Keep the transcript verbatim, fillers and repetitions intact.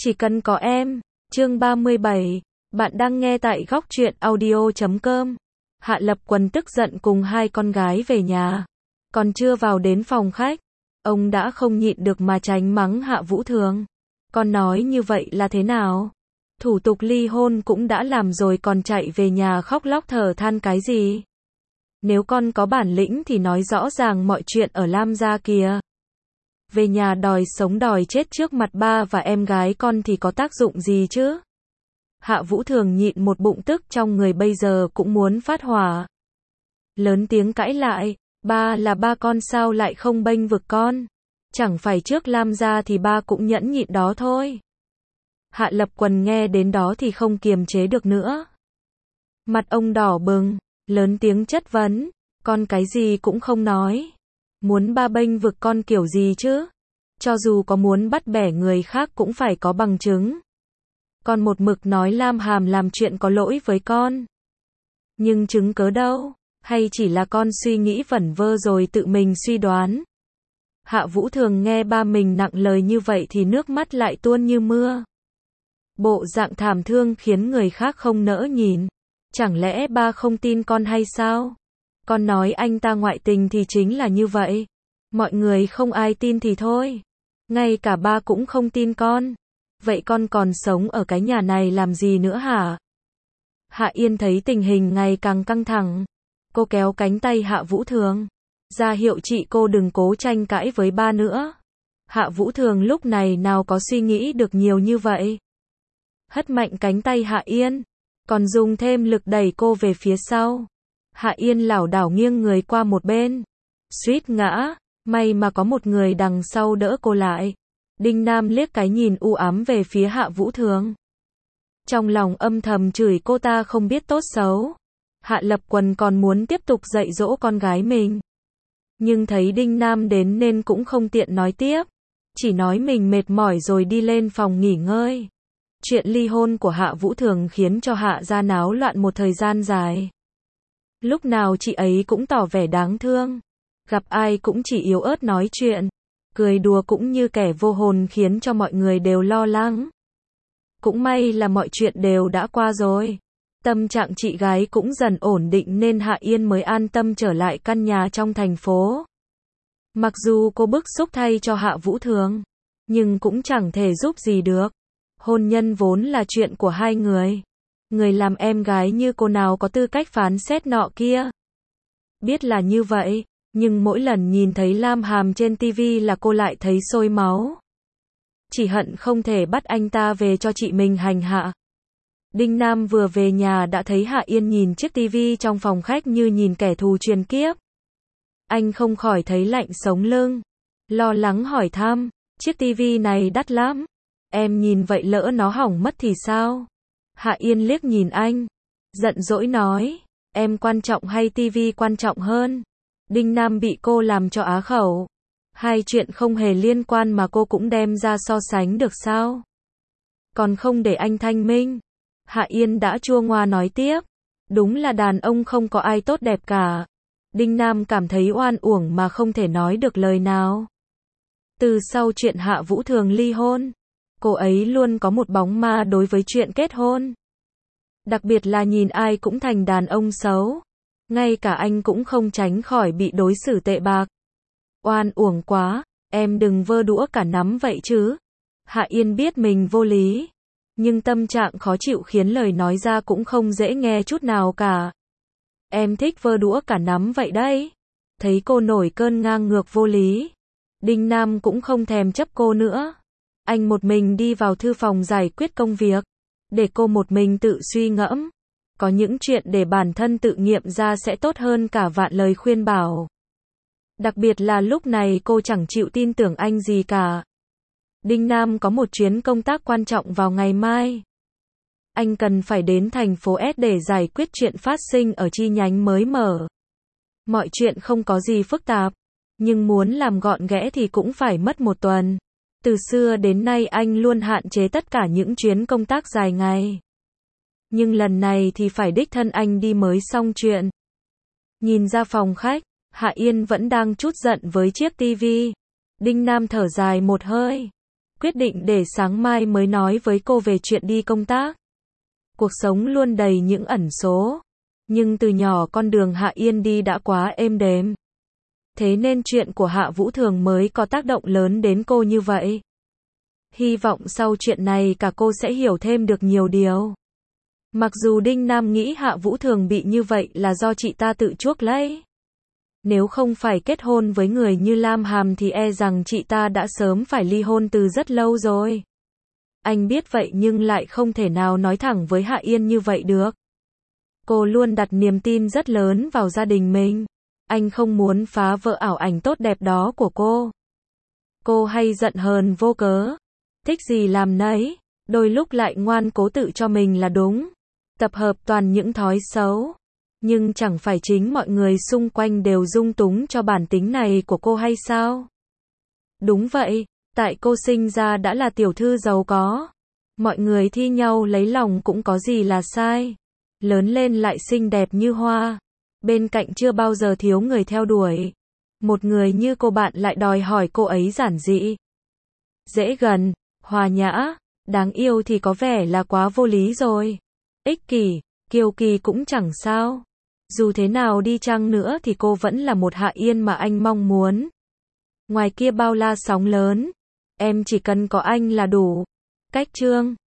Chỉ cần có em. Chương ba mươi bảy. Bạn đang nghe tại góc truyện audio chấm com. Hạ Lập Quần tức giận cùng hai con gái về nhà. Còn chưa vào đến phòng khách, ông đã không nhịn được mà tránh mắng Hạ Vũ Thường. Con nói như vậy là thế nào? Thủ tục ly hôn cũng đã làm rồi còn chạy về nhà khóc lóc thở than cái gì? Nếu con có bản lĩnh thì nói rõ ràng mọi chuyện ở Lam gia kìa. Về nhà đòi sống đòi chết trước mặt ba và em gái con thì có tác dụng gì chứ? Hạ Vũ Thường nhịn một bụng tức trong người bây giờ cũng muốn phát hỏa. Lớn tiếng cãi lại, ba là ba con sao lại không bênh vực con? Chẳng phải trước Lam gia thì ba cũng nhẫn nhịn đó thôi. Hạ Lập Quần nghe đến đó thì không kiềm chế được nữa. Mặt ông đỏ bừng, lớn tiếng chất vấn, con cái gì cũng không nói. Muốn ba bênh vực con kiểu gì chứ? Cho dù có muốn bắt bẻ người khác cũng phải có bằng chứng. Con một mực nói Lam Hàm làm chuyện có lỗi với con. Nhưng chứng cớ đâu? Hay chỉ là con suy nghĩ vẩn vơ rồi tự mình suy đoán? Hạ Vũ Thường nghe ba mình nặng lời như vậy thì nước mắt lại tuôn như mưa. Bộ dạng thảm thương khiến người khác không nỡ nhìn. Chẳng lẽ ba không tin con hay sao? Con nói anh ta ngoại tình thì chính là như vậy. Mọi người không ai tin thì thôi. Ngay cả ba cũng không tin con. Vậy con còn sống ở cái nhà này làm gì nữa hả? Hạ Yên thấy tình hình ngày càng căng thẳng. Cô kéo cánh tay Hạ Vũ Thường. Ra hiệu chị cô đừng cố tranh cãi với ba nữa. Hạ Vũ Thường lúc này nào có suy nghĩ được nhiều như vậy. Hất mạnh cánh tay Hạ Yên. Còn dùng thêm lực đẩy cô về phía sau. Hạ Yên lảo đảo nghiêng người qua một bên. Suýt ngã. May mà có một người đằng sau đỡ cô lại. Đinh Nam liếc cái nhìn u ám về phía Hạ Vũ Thường. Trong lòng âm thầm chửi cô ta không biết tốt xấu. Hạ Lập Quần còn muốn tiếp tục dạy dỗ con gái mình. Nhưng thấy Đinh Nam đến nên cũng không tiện nói tiếp. Chỉ nói mình mệt mỏi rồi đi lên phòng nghỉ ngơi. Chuyện ly hôn của Hạ Vũ Thường khiến cho Hạ gia náo loạn một thời gian dài. Lúc nào chị ấy cũng tỏ vẻ đáng thương. Gặp ai cũng chỉ yếu ớt nói chuyện. Cười đùa cũng như kẻ vô hồn khiến cho mọi người đều lo lắng. Cũng may là mọi chuyện đều đã qua rồi. Tâm trạng chị gái cũng dần ổn định nên Hạ Yên mới an tâm trở lại căn nhà trong thành phố. Mặc dù cô bức xúc thay cho Hạ Vũ Thường, nhưng cũng chẳng thể giúp gì được. Hôn nhân vốn là chuyện của hai người. Người làm em gái như cô nào có tư cách phán xét nọ kia. Biết là như vậy, nhưng mỗi lần nhìn thấy Lam Hàm trên tivi là cô lại thấy sôi máu. Chỉ hận không thể bắt anh ta về cho chị mình hành hạ. Đinh Nam vừa về nhà đã thấy Hạ Yên nhìn chiếc tivi trong phòng khách như nhìn kẻ thù truyền kiếp. Anh không khỏi thấy lạnh sống lưng. Lo lắng hỏi thăm, chiếc tivi này đắt lắm. Em nhìn vậy lỡ nó hỏng mất thì sao? Hạ Yên liếc nhìn anh. Giận dỗi nói, em quan trọng hay tivi quan trọng hơn? Đinh Nam bị cô làm cho á khẩu. Hai chuyện không hề liên quan mà cô cũng đem ra so sánh được sao? Còn không để anh thanh minh. Hạ Yên đã chua ngoa nói tiếp. Đúng là đàn ông không có ai tốt đẹp cả. Đinh Nam cảm thấy oan uổng mà không thể nói được lời nào. Từ sau chuyện Hạ Vũ Thường ly hôn, cô ấy luôn có một bóng ma đối với chuyện kết hôn. Đặc biệt là nhìn ai cũng thành đàn ông xấu. Ngay cả anh cũng không tránh khỏi bị đối xử tệ bạc. Oan uổng quá, em đừng vơ đũa cả nắm vậy chứ. Hạ Yên biết mình vô lý. Nhưng tâm trạng khó chịu khiến lời nói ra cũng không dễ nghe chút nào cả. Em thích vơ đũa cả nắm vậy đấy. Thấy cô nổi cơn ngang ngược vô lý. Đinh Nam cũng không thèm chấp cô nữa. Anh một mình đi vào thư phòng giải quyết công việc. Để cô một mình tự suy ngẫm. Có những chuyện để bản thân tự nghiệm ra sẽ tốt hơn cả vạn lời khuyên bảo. Đặc biệt là lúc này cô chẳng chịu tin tưởng anh gì cả. Đinh Nam có một chuyến công tác quan trọng vào ngày mai. Anh cần phải đến thành phố S để giải quyết chuyện phát sinh ở chi nhánh mới mở. Mọi chuyện không có gì phức tạp, nhưng muốn làm gọn ghẽ thì cũng phải mất một tuần. Từ xưa đến nay anh luôn hạn chế tất cả những chuyến công tác dài ngày. Nhưng lần này thì phải đích thân anh đi mới xong chuyện. Nhìn ra phòng khách, Hạ Yên vẫn đang trút giận với chiếc tivi. Đinh Nam thở dài một hơi. quyết định để sáng mai mới nói với cô về chuyện đi công tác. Cuộc sống luôn đầy những ẩn số, nhưng từ nhỏ con đường Hạ Yên đi đã quá êm đềm. Thế nên chuyện của Hạ Vũ Thường mới có tác động lớn đến cô như vậy. Hy vọng sau chuyện này cả cô sẽ hiểu thêm được nhiều điều. Mặc dù Đinh Nam nghĩ Hạ Vũ Thường bị như vậy là do chị ta tự chuốc lấy. Nếu không phải kết hôn với người như Lam Hàm thì e rằng chị ta đã sớm phải ly hôn từ rất lâu rồi. Anh biết vậy nhưng lại không thể nào nói thẳng với Hạ Yên như vậy được. Cô luôn đặt niềm tin rất lớn vào gia đình mình. Anh không muốn phá vỡ ảo ảnh tốt đẹp đó của cô. Cô hay giận hờn vô cớ. Thích gì làm nấy. Đôi lúc lại ngoan cố tự cho mình là đúng. Tập hợp toàn những thói xấu. Nhưng chẳng phải chính mọi người xung quanh đều dung túng cho bản tính này của cô hay sao? Đúng vậy, tại cô sinh ra đã là tiểu thư giàu có. Mọi người thi nhau lấy lòng cũng có gì là sai. Lớn lên lại xinh đẹp như hoa. Bên cạnh chưa bao giờ thiếu người theo đuổi. Một người như cô bạn lại đòi hỏi cô ấy giản dị, dễ gần, hòa nhã, đáng yêu thì có vẻ là quá vô lý rồi. Ích kỷ, kiêu kỳ cũng chẳng sao. Dù thế nào đi chăng nữa thì cô vẫn là một Hạ Yên mà anh mong muốn. Ngoài kia bao la sóng lớn, em chỉ cần có anh là đủ. Cách chương